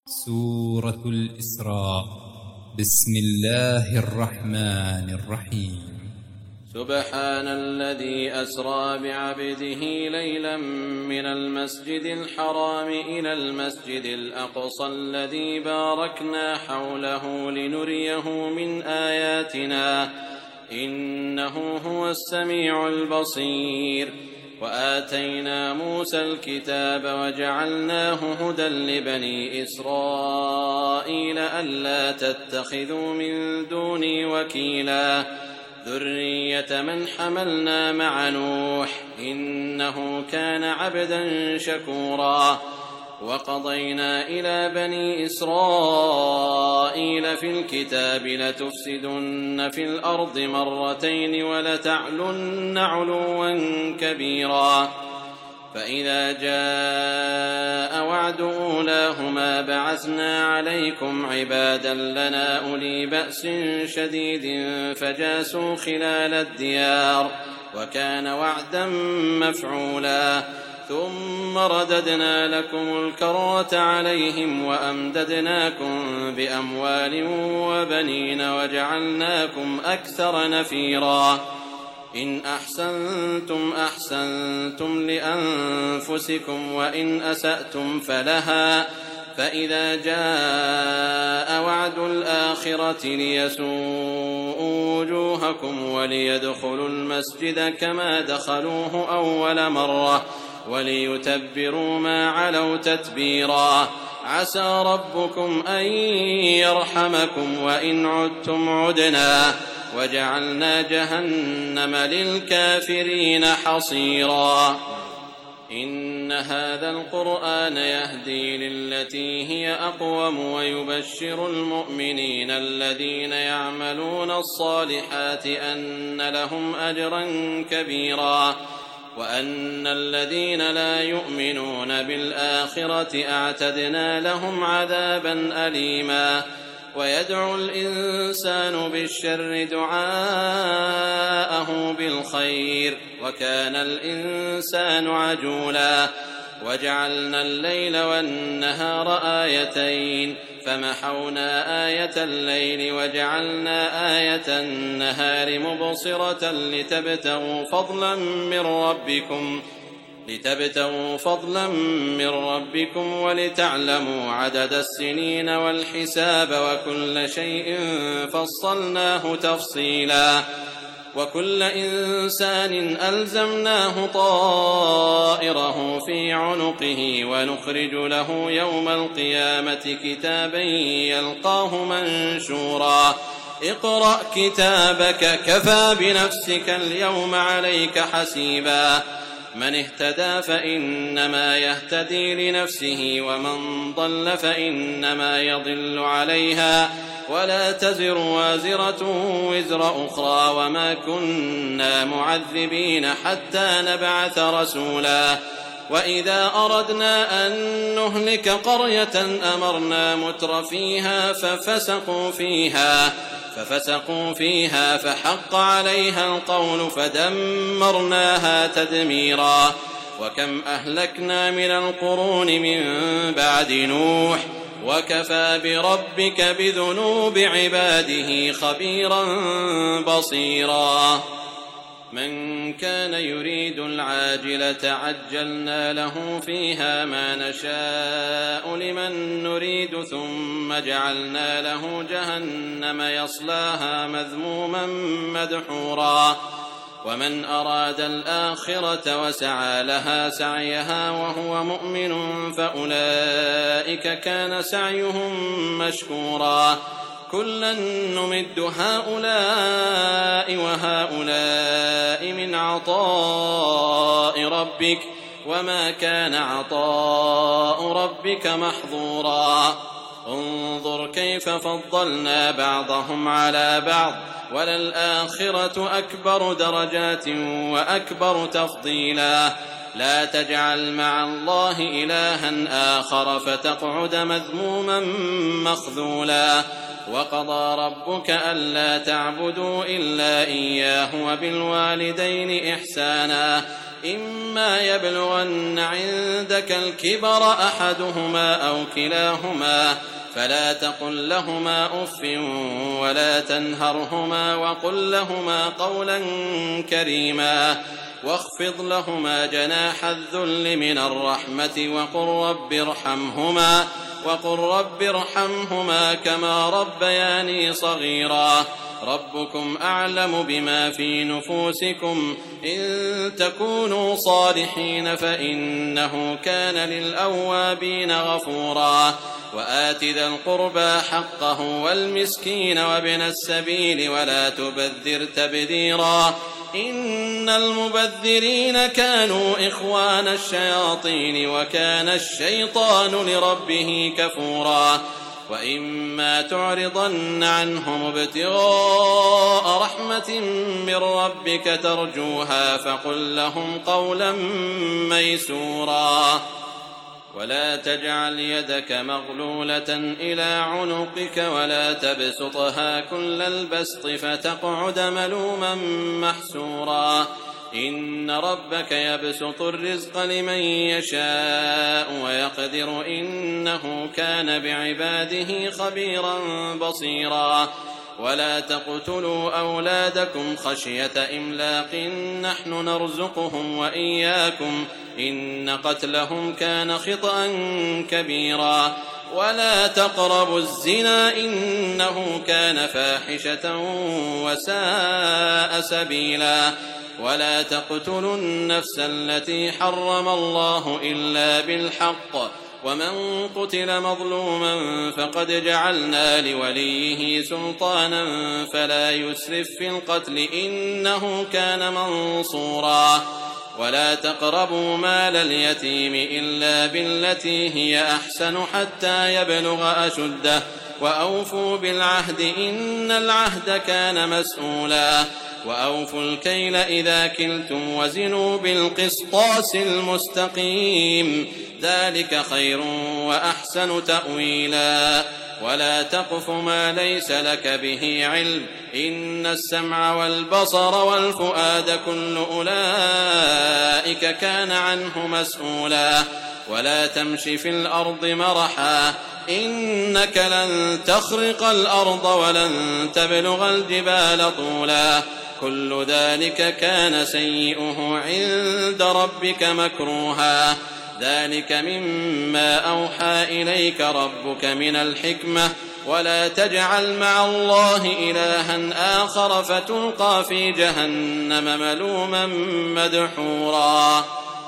سورة الإسراء. بسم الله الرحمن الرحيم. سبحان الذي أسرى بعبده ليلا من المسجد الحرام إلى المسجد الأقصى الذي باركنا حوله لنريه من آياتنا إنه هو السميع البصير. وآتينا موسى الكتاب وجعلناه هدى لبني إسرائيل ألا تتخذوا من دوني وكيلا ذرية من حملنا مع نوح إنه كان عبدا شكورا. وقضينا إلى بني إسرائيل في الكتاب لتفسدن في الأرض مرتين ولتعلن علوا كبيرا. فإذا جاء وعد أولاهما بعثنا عليكم عبادا لنا أولي بأس شديد فجاسوا خلال الديار وكان وعدا مفعولا. ثم رددنا لكم الكرة عليهم وأمددناكم بأموال وبنين وجعلناكم أكثر نفيرا. إن أحسنتم أحسنتم لأنفسكم وإن أسأتم فلها. فإذا جاء وعد الآخرة ليسوءوا وجوهكم وليدخلوا المسجد كما دخلوه أول مرة وليتبروا ما علوا تتبيرا. عسى ربكم أن يرحمكم وإن عدتم عدنا وجعلنا جهنم للكافرين حصيرا. إن هذا القرآن يهدي للتي هي أقوم ويبشر المؤمنين الذين يعملون الصالحات أن لهم أجرا كبيرا وأن الذين لا يؤمنون بالآخرة أعتدنا لهم عذابا أليما. ويدعو الإنسان بالشر دعاءه بالخير وكان الإنسان عجولا. وجعلنا الليل والنهار آيتين فمحونا آية الليل وجعلنا آية النهار مبصرة لتبتغوا فضلا من ربكم ولتعلموا عدد السنين والحساب وكل شيء فصلناه تفصيلا. وكل إنسان ألزمناه طائره في عنقه ونخرج له يوم القيامة كتابا يلقاه منشورا. اقرأ كتابك كفى بنفسك اليوم عليك حسيبا. من اهتدى فإنما يهتدي لنفسه ومن ضل فإنما يضل عليها ولا تزر وازرة وزر أخرى وما كنا معذبين حتى نبعث رسولا. وإذا أردنا أن نهلك قرية أمرنا متر فيها ففسقوا فيها فحق عليها القول فدمرناها تدميرا. وكم أهلكنا من القرون من بعد نوح وكفى بربك بذنوب عباده خبيرا بصيرا. من كان يريد العاجلة عجلنا له فيها ما نشاء لمن نريد ثم جعلنا له جهنم يصلاها مذموما مدحورا. ومن أراد الآخرة وسعى لها سعيها وهو مؤمن فأولئك كان سعيهم مشكورا. كلا نمد هؤلاء وهؤلاء من عطاء ربك وما كان عطاء ربك محظورا. انظر كيف فضلنا بعضهم على بعض وللآخرة أكبر درجات وأكبر تفضيلا. لا تجعل مع الله إلها آخر فتقعد مذموما مخذولا. وقضى ربك ألا تعبدوا إلا إياه وبالوالدين إحسانا إما يبلغن عندك الكبر أحدهما أو كلاهما فلا تقل لهما أف ولا تنهرهما وقل لهما قولا كريما واخفض لهما جناح الذل من الرحمة وقل رب ارحمهما كما ربياني صغيرا ربكم أعلم بما في نفوسكم إن تكونوا صالحين فإنه كان للأوابين غفورا وآت ذا القربى حقه والمسكين وابن السبيل ولا تبذر تبذيرا إن المبذرين كانوا إخوان الشياطين وكان الشيطان لربه كفورا وإما تعرضن عنهم ابتغاء رحمة من ربك ترجوها فقل لهم قولا ميسورا ولا تجعل يدك مغلولة إلى عنقك ولا تبسطها كل البسط فتقعد ملوما محسورا إن ربك يبسط الرزق لمن يشاء ويقدر إنه كان بعباده خبيرا بصيرا ولا تقتلوا أولادكم خشية إملاق نحن نرزقهم وإياكم إن قتلهم كان خطأ كبيرا ولا تقربوا الزنا إنه كان فاحشة وساء سبيلا ولا تقتلوا النفس التي حرم الله إلا بالحق ومن قتل مظلوما فقد جعلنا لوليه سلطانا فلا يسرف في القتل إنه كان منصورا ولا تقربوا مال اليتيم إلا بالتي هي أحسن حتى يبلغ أشده وأوفوا بالعهد إن العهد كان مسؤولا وأوفوا الكيل إذا كلتم وزنوا بالقسطاس المستقيم ذلك خير وأحسن تأويلا ولا تقف ما ليس لك به علم إن السمع والبصر والفؤاد كل أولئك كان عنه مسؤولا ولا تمش في الأرض مرحا إنك لن تخرق الأرض ولن تبلغ الجبال طولا كل ذلك كان سيئه عند ربك مكروها ذلك مما أوحى إليك ربك من الحكمة ولا تجعل مع الله إلها آخر فتلقى في جهنم ملوما مدحورا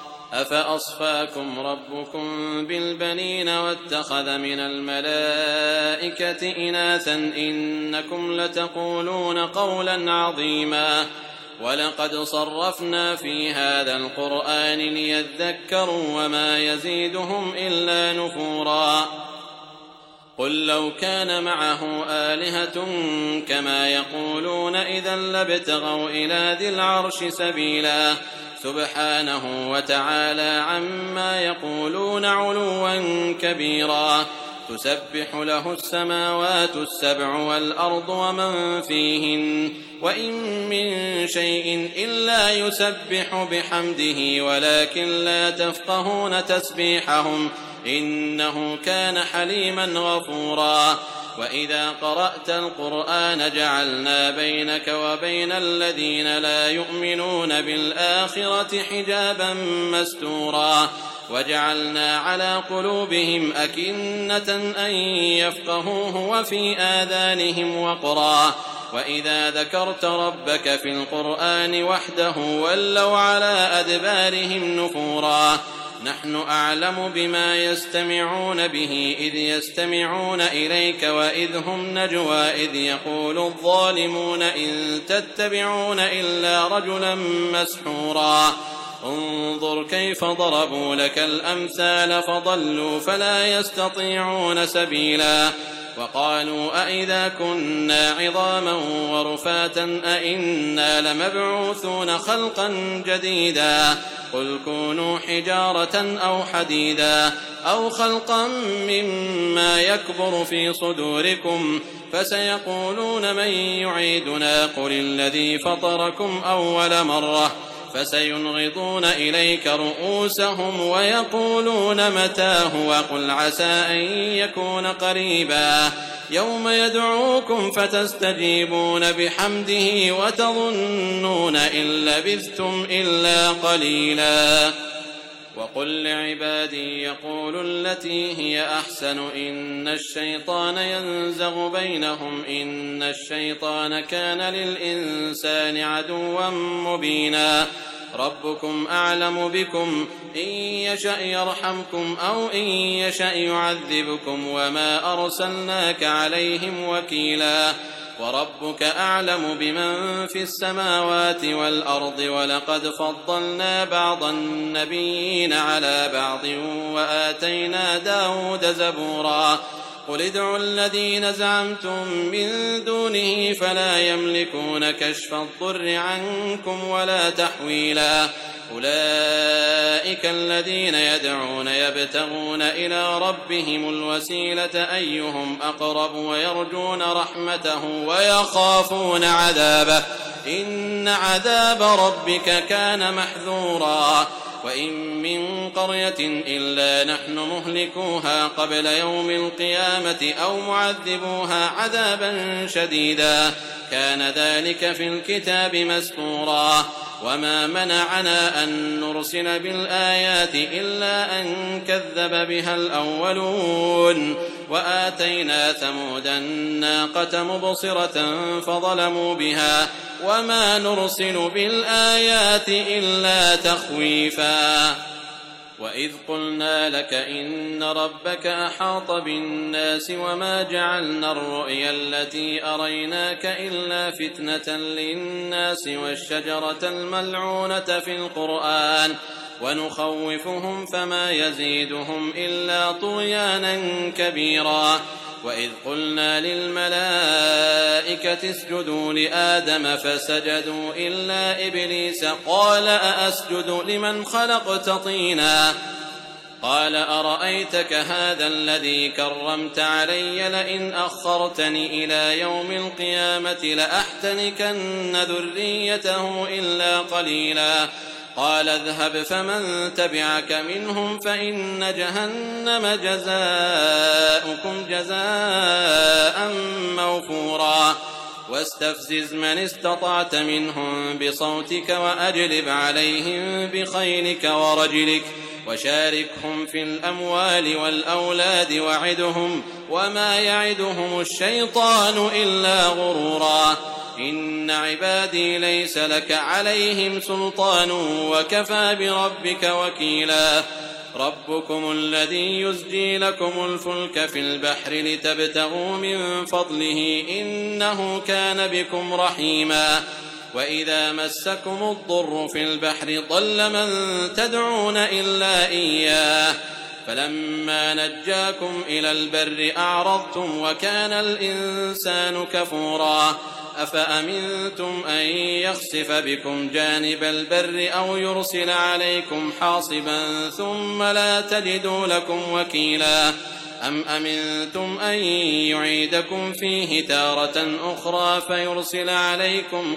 أفأصفاكم ربكم بالبنين واتخذ من الملائكة إناثا إنكم لتقولون قولا عظيما ولقد صرفنا في هذا القرآن ليذكروا وما يزيدهم إلا نفورا قل لو كان معه آلهة كما يقولون إذا لابتغوا إلى ذي العرش سبيلا سبحانه وتعالى عما يقولون علوا كبيرا تسبح له السماوات السبع والأرض ومن فيهن وإن من شيء إلا يسبح بحمده ولكن لا تفقهون تسبيحهم إنه كان حليما غفورا وإذا قرأت القرآن جعلنا بينك وبين الذين لا يؤمنون بالآخرة حجابا مستورا وجعلنا على قلوبهم أكنة أن يفقهوه وفي آذانهم وقرا وإذا ذكرت ربك في القرآن وحده ولوا على أدبارهم نفورا نحن أعلم بما يستمعون به إذ يستمعون إليك وإذ هم نجوى إذ يقول الظالمون إن تتبعون إلا رجلا مسحورا انظر كيف ضربوا لك الأمثال فضلوا فلا يستطيعون سبيلا وقالوا أئذا كنا عظاما ورفاتا أئنا لمبعوثون خلقا جديدا قل كونوا حجارة أو حديدا أو خلقا مما يكبر في صدوركم فسيقولون من يعيدنا قل الذي فطركم أول مرة فسينغضون إليك رؤوسهم ويقولون متاه وقل عسى أن يكون قريبا يوم يدعوكم فتستجيبون بحمده وتظنون إن لبثتم إلا قليلا وقل لعبادي يقولوا التي هي أحسن إن الشيطان ينزغ بينهم إن الشيطان كان للإنسان عدوا مبينا ربكم أعلم بكم إن يشأ يرحمكم أو إن يشأ يعذبكم وما أرسلناك عليهم وكيلا وربك أعلم بمن في السماوات والأرض ولقد فضلنا بعض النبيين على بعض وآتينا داود زبورا قل ادعوا الذين زعمتم من دونه فلا يملكون كشف الضر عنكم ولا تحويلا أولئك الذين يدعون يبتغون إلى ربهم الوسيلة أيهم أقرب ويرجون رحمته ويخافون عذابه إن عذاب ربك كان محذورا وإن من قرية إلا نحن مهلكوها قبل يوم القيامة أو معذبوها عذابا شديدا كان ذلك في الكتاب مسطورا وما منعنا أن نرسل بالآيات إلا أن كذب بها الأولون وآتينا ثمود الناقة مبصرة فظلموا بها وما نرسل بالآيات إلا تخويفا وإذ قلنا لك إن ربك أحاط بالناس وما جعلنا الرؤيا التي أريناك إلا فتنة للناس والشجرة الملعونة في القرآن ونخوفهم فما يزيدهم إلا طغيانا كبيرا وإذ قلنا للملائكة اسجدوا لآدم فسجدوا إلا إبليس قال أأسجد لمن خلقت طينا قال أرأيتك هذا الذي كرمت علي لئن أخرتني إلى يوم القيامة لأحتنكن ذريته إلا قليلا قال اذهب فمن تبعك منهم فإن جهنم جزاؤكم جزاء موفورا واستفزز من استطعت منهم بصوتك وأجلب عليهم بخيلك ورجلك وشاركهم في الأموال والأولاد وعدهم وما يعدهم الشيطان إلا غرورا إن عبادي ليس لك عليهم سلطان وكفى بربك وكيلا ربكم الذي يزجي لكم الفلك في البحر لتبتغوا من فضله إنه كان بكم رحيما وإذا مسكم الضر في البحر ضل من تدعون إلا إياه فلما نجاكم إلى البر أعرضتم وكان الإنسان كفورا أفأمنتم أن يخسف بكم جانب البر أو يرسل عليكم حاصبا ثم لا تجدوا لكم وكيلا أم أمنتم أن يعيدكم فيه تارة أخرى فيرسل عليكم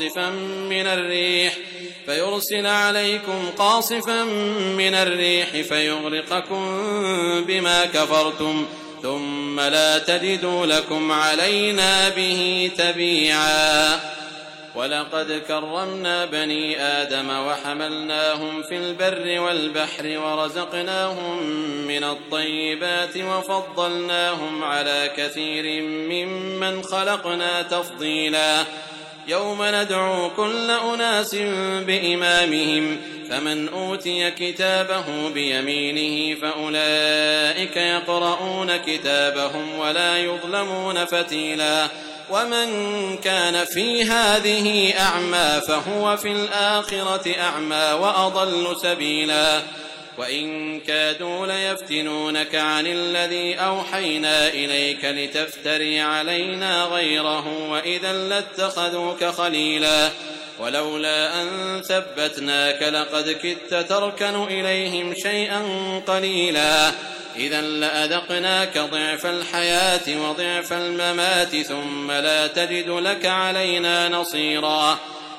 قاصفا من الريح فيغرقكم بما كفرتم ثم لا تجدوا لكم علينا به تبيعا ولقد كرمنا بني آدم وحملناهم في البر والبحر ورزقناهم من الطيبات وفضلناهم على كثير ممن خلقنا تفضيلا يوم ندعو كل أناس بإمامهم فمن أوتي كتابه بيمينه فأولئك يقرؤون كتابهم ولا يظلمون فتيلا ومن كان في هذه أعمى فهو في الآخرة أعمى وأضل سبيلا وإن كادوا ليفتنونك عن الذي أوحينا إليك لتفتري علينا غيره وإذا لاتخذوك خليلا ولولا أن ثبتناك لقد كدت تركن إليهم شيئا قليلا إذا لأذقناك ضعف الحياة وضعف الممات ثم لا تجد لك علينا نصيرا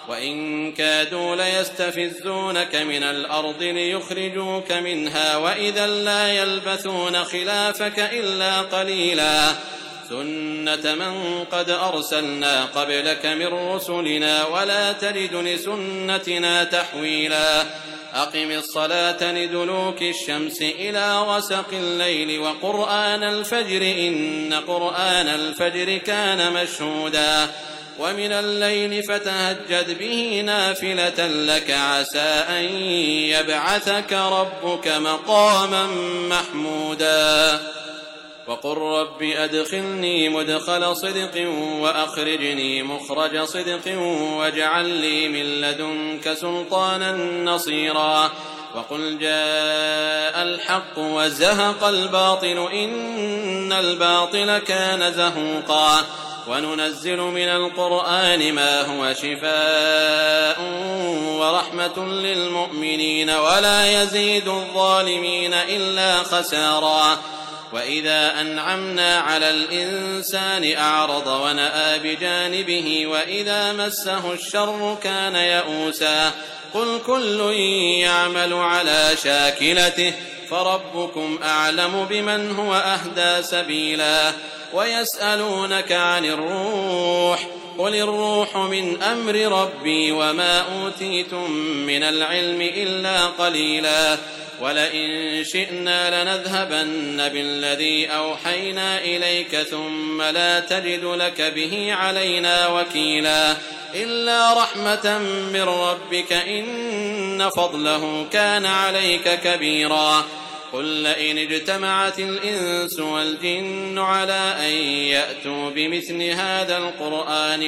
وإن كادوا ليستفزونك من الأرض ليخرجوك منها وإذا لا يلبثون خلافك إلا قليلا سنة من قد أرسلنا قبلك من رسلنا ولا تجد لسنتنا تحويلا أقم الصلاة لدلوك الشمس إلى غسق الليل وقرآن الفجر إن قرآن الفجر كان مشهودا ومن الليل فتهجد به نافلة لك عسى أن يبعثك ربك مقاما محمودا وقل رب أدخلني مدخل صدق وأخرجني مخرج صدق واجعل لي من لدنك سلطانا نصيرا وقل جاء الحق وزهق الباطل إن الباطل كان زهوقا وننزل من القرآن ما هو شفاء ورحمة للمؤمنين ولا يزيد الظالمين إلا خسارا وإذا أنعمنا على الإنسان أعرض ونأى بجانبه وإذا مسه الشر كان يئوسا قل كل يعمل على شاكلته فربكم أعلم بمن هو أهدى سبيلا ويسألونك عن الروح قل الروح من أمر ربي وما أوتيتم من العلم إلا قليلا ولئن شئنا لنذهبن بالذي أوحينا إليك ثم لا تجد لك به علينا وكيلا إلا رحمة من ربك إن فضله كان عليك كبيرا قل لئن اجتمعت الإنس والجن على أن يأتوا بمثل هذا القرآن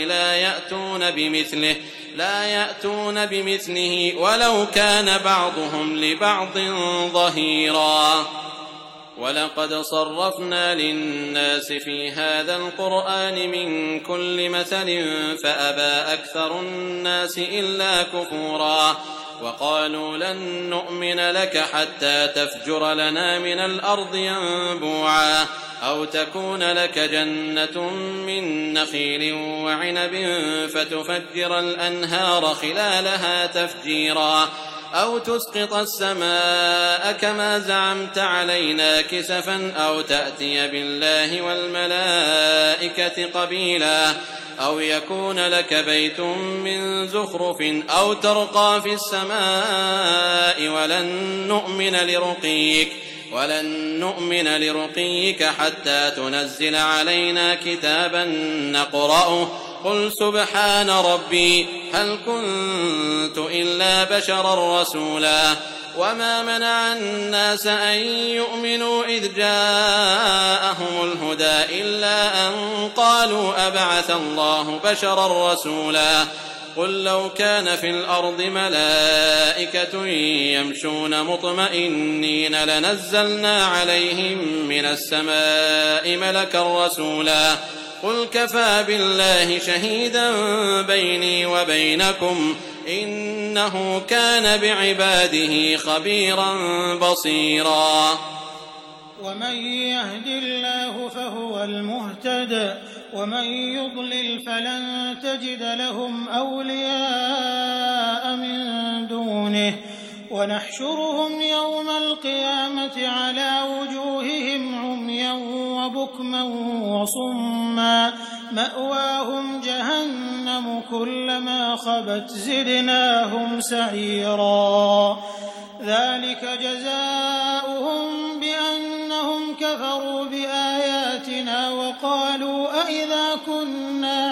لا يأتون بمثله ولو كان بعضهم لبعض ظهيرا ولقد صرفنا للناس في هذا القرآن من كل مثل فأبى أكثر الناس إلا كفورا وقالوا لن نؤمن لك حتى تفجر لنا من الأرض ينبوعا أو تكون لك جنة من نخيل وعنب فتفجر الأنهار خلالها تفجيرا أو تسقط السماء كما زعمت علينا كسفا أو تأتي بالله والملائكة قبيلا أو يكون لك بيت من زخرف أو ترقى في السماء ولن نؤمن لرقيك حتى تنزل علينا كتابا نقرأه قل سبحان ربي هل كنت إلا بشرا رسولا وما منع الناس أن يؤمنوا إذ جاءهم الهدى إلا أن قالوا أبعث الله بشرا رسولا قل لو كان في الأرض ملائكة يمشون مطمئنين لنزلنا عليهم من السماء ملكا رسولا قل كفى بالله شهيدا بيني وبينكم إنه كان بعباده خبيرا بصيرا ومن يهد الله فهو المهتد ومن يضلل فلن تجد لهم أولياء من دونه ونحشرهم يوم القيامة على وجوههم عميا وبكما وصما مأواهم جهنم كلما خبت زدناهم سعيرا ذلك جزاؤهم بأنهم كفروا بآياتنا وقالوا أئذا كنا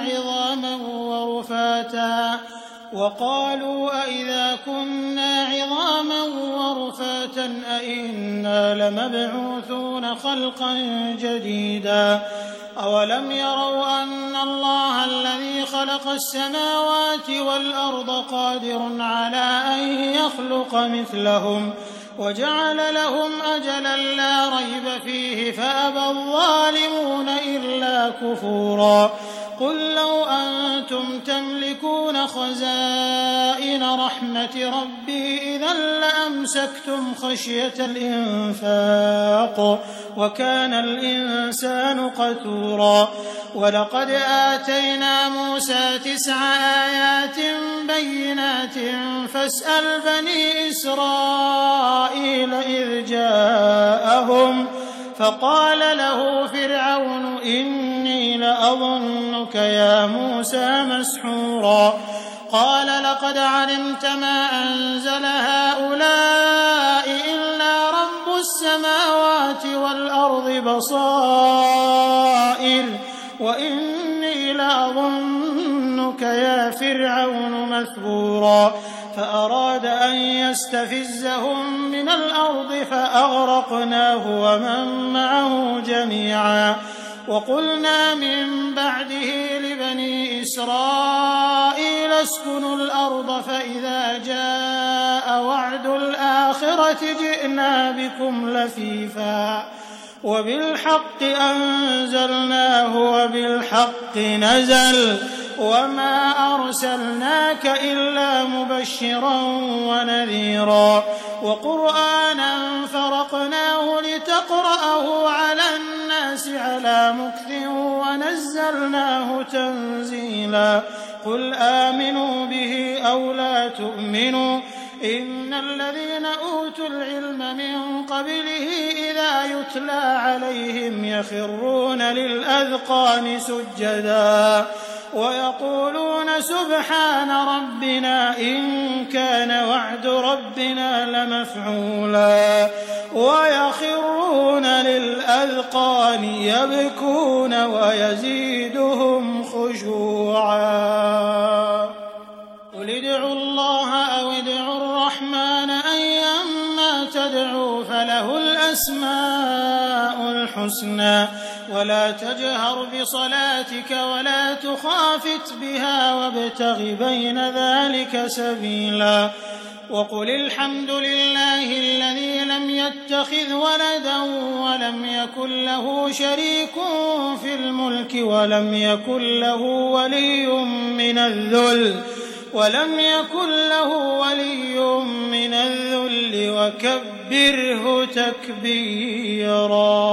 عظاما ورفاتا أئنا لمبعوثون خلقا جديدا أولم يروا أن الله الذي خلق السماوات والأرض قادر على أن يخلق مثلهم وجعل لهم أجلا لا ريب فيه فأبى الظالمون إلا كفورا قل لو أنتم تملكون خزائن رحمة ربي إذا لأمسكتم خشية الإنفاق وكان الإنسان قتورا ولقد آتينا موسى 9 آيات بينات فاسأل بني إسرائيل إذ جاءهم فقال له فرعون إني لأظنك يا موسى مسحورا قال لقد علمت ما أنزل هؤلاء إلا رب السماوات والأرض بصائر وإني لأظنك يا فرعون مثبورا فأراد أن يستفزهم من الأرض فأغرقناه ومن معه جميعا وقلنا من بعده لبني إسرائيل اسكنوا الأرض فإذا جاء وعد الآخرة جئنا بكم لفيفا وبالحق أنزلناه وبالحق نزل وما أرسلناك إلا مبشرا ونذيرا وقرآنا فرقناه لتقرأه على الناس على مكث ونزلناه تنزيلا قل آمنوا به أو لا تؤمنوا إن الذين أوتوا العلم من قبله إذا يتلى عليهم يخرون للأذقان سجدا ويقولون سبحان ربنا إن كان وعد ربنا لمفعولا ويخرون للأذقان يبكون ويزيدهم خشوعا قل ادعوا الله أو ادعوا الرحمن أيما تدعوا فله الأسماء الحسنى ولا تجهر بصلاتك ولا تخافت بها وابتغ بين ذلك سبيلا وقل الحمد لله الذي لم يتخذ ولدا ولم يكن له شريك في الملك ولم يكن له ولي من الذل وكبره تكبيرا